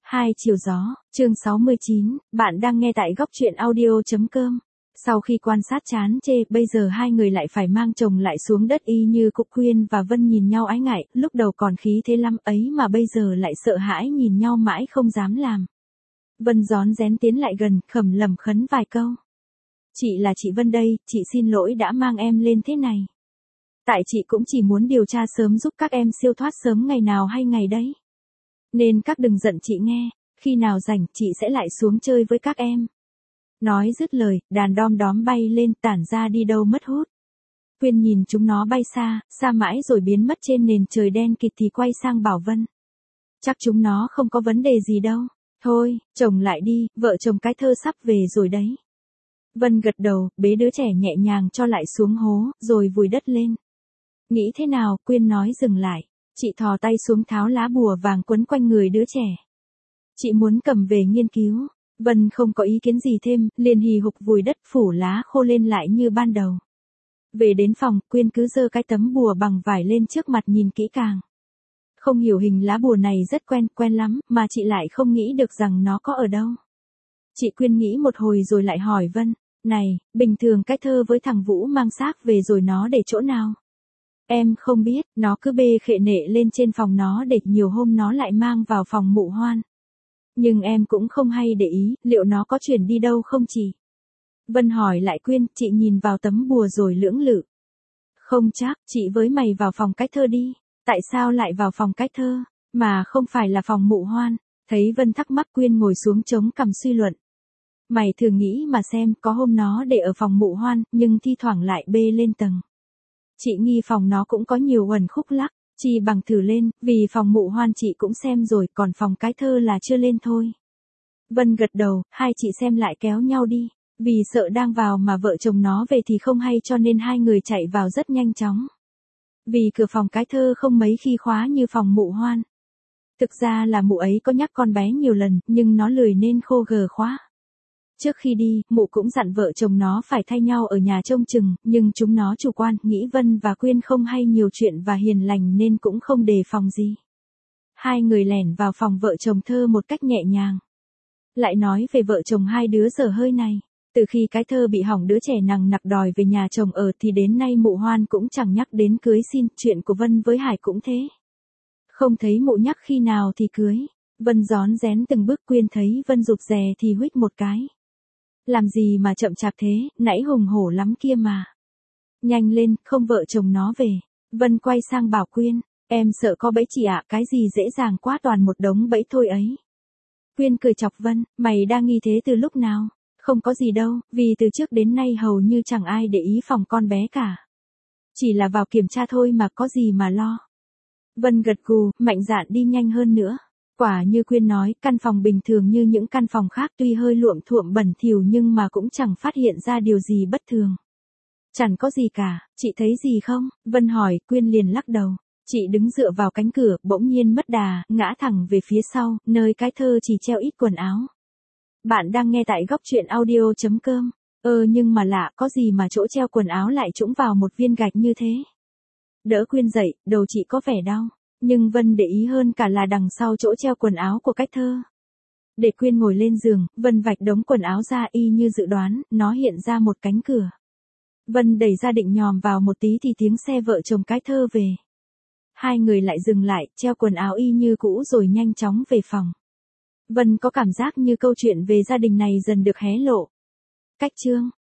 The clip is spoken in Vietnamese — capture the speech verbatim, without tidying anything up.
Hai chiều gió, chương sáu mươi chín, bạn đang nghe tại góc truyện audio.com. Sau khi quan sát chán chê, bây giờ hai người lại phải mang chồng lại xuống đất y như Cục Quyên và Vân nhìn nhau ái ngại, lúc đầu còn khí thế lắm ấy mà bây giờ lại sợ hãi nhìn nhau mãi không dám làm. Vân rón rén tiến lại gần, khẩm lẩm khấn vài câu. Chị là chị Vân đây, chị xin lỗi đã mang em lên thế này. Tại chị cũng chỉ muốn điều tra sớm giúp các em siêu thoát sớm ngày nào hay ngày đấy. Nên các đừng giận chị nghe, khi nào rảnh chị sẽ lại xuống chơi với các em. Nói dứt lời, đàn đom đóm bay lên tản ra đi đâu mất hút. Quyên nhìn chúng nó bay xa, xa mãi rồi biến mất trên nền trời đen kịt thì quay sang bảo Vân. Chắc chúng nó không có vấn đề gì đâu. Thôi, chồng lại đi, vợ chồng cái thơ sắp về rồi đấy. Vân gật đầu, bế đứa trẻ nhẹ nhàng cho lại xuống hố, rồi vùi đất lên. Nghĩ thế nào, Quyên nói dừng lại. Chị thò tay xuống tháo lá bùa vàng quấn quanh người đứa trẻ. Chị muốn cầm về nghiên cứu. Vân không có ý kiến gì thêm, liền hì hục vùi đất phủ lá khô lên lại như ban đầu. Về đến phòng, Quyên cứ giơ cái tấm bùa bằng vải lên trước mặt nhìn kỹ càng. Không hiểu hình lá bùa này rất quen, quen lắm, mà chị lại không nghĩ được rằng nó có ở đâu. Chị Quyên nghĩ một hồi rồi lại hỏi Vân, này, bình thường cái thơ với thằng Vũ mang xác về rồi nó để chỗ nào? Em không biết, nó cứ bê khệ nệ lên trên phòng nó để nhiều hôm nó lại mang vào phòng mụ Hoan. Nhưng em cũng không hay để ý, liệu nó có chuyển đi đâu không chị? Vân hỏi lại Quyên, chị nhìn vào tấm bùa rồi lưỡng lự. Không chắc, chị với mày vào phòng cách thơ đi. Tại sao lại vào phòng cách thơ, mà không phải là phòng mụ Hoan? Thấy Vân thắc mắc, Quyên ngồi xuống chống cằm suy luận. Mày thử nghĩ mà xem, có hôm nó để ở phòng mụ Hoan, nhưng thi thoảng lại bê lên tầng. Chị nghi phòng nó cũng có nhiều uẩn khúc lắc, chi bằng thử lên, vì phòng mụ Hoan chị cũng xem rồi, còn phòng cái thơ là chưa lên thôi. Vân gật đầu, hai chị xem lại kéo nhau đi, vì sợ đang vào mà vợ chồng nó về thì không hay cho nên hai người chạy vào rất nhanh chóng. Vì cửa phòng cái thơ không mấy khi khóa như phòng mụ Hoan. Thực ra là mụ ấy có nhắc con bé nhiều lần, nhưng nó lười nên khô gờ khóa. Trước khi đi, mụ cũng dặn vợ chồng nó phải thay nhau ở nhà trông chừng, nhưng chúng nó chủ quan, nghĩ Vân và Quyên không hay nhiều chuyện và hiền lành nên cũng không đề phòng gì. Hai người lẻn vào phòng vợ chồng thơ một cách nhẹ nhàng. Lại nói về vợ chồng hai đứa dở hơi này. Từ khi cái thơ bị hỏng đứa trẻ nằng nặc đòi về nhà chồng ở thì đến nay mụ Hoan cũng chẳng nhắc đến cưới xin, chuyện của Vân với Hải cũng thế. Không thấy mụ nhắc khi nào thì cưới. Vân rón rén từng bước, Quyên thấy Vân rụt rè thì huých một cái. Làm gì mà chậm chạp thế, nãy hùng hổ lắm kia mà. Nhanh lên, không vợ chồng nó về. Vân quay sang bảo Quyên, em sợ có bẫy chị ạ, cái gì dễ dàng quá, toàn một đống bẫy thôi ấy. Quyên cười chọc Vân, mày đang nghi thế từ lúc nào? Không có gì đâu, vì từ trước đến nay hầu như chẳng ai để ý phòng con bé cả. Chỉ là vào kiểm tra thôi mà, có gì mà lo. Vân gật gù, mạnh dạn đi nhanh hơn nữa. Quả như Quyên nói, căn phòng bình thường như những căn phòng khác, tuy hơi luộm thuộm bẩn thỉu nhưng mà cũng chẳng phát hiện ra điều gì bất thường. Chẳng có gì cả, chị thấy gì không? Vân hỏi, Quyên liền lắc đầu. Chị đứng dựa vào cánh cửa, bỗng nhiên mất đà, ngã thẳng về phía sau, nơi cái thơ chỉ treo ít quần áo. Bạn đang nghe tại góc truyện audio.com. Ơ nhưng mà lạ, có gì mà chỗ treo quần áo lại trũng vào một viên gạch như thế? Đỡ Quyên dậy, đầu chị có vẻ đau. Nhưng Vân để ý hơn cả là đằng sau chỗ treo quần áo của cách thơ. Để Quyên ngồi lên giường, Vân vạch đống quần áo ra y như dự đoán, nó hiện ra một cánh cửa. Vân đẩy ra định nhòm vào một tí thì tiếng xe vợ chồng cái thơ về. Hai người lại dừng lại, treo quần áo y như cũ rồi nhanh chóng về phòng. Vân có cảm giác như câu chuyện về gia đình này dần được hé lộ. Cách chương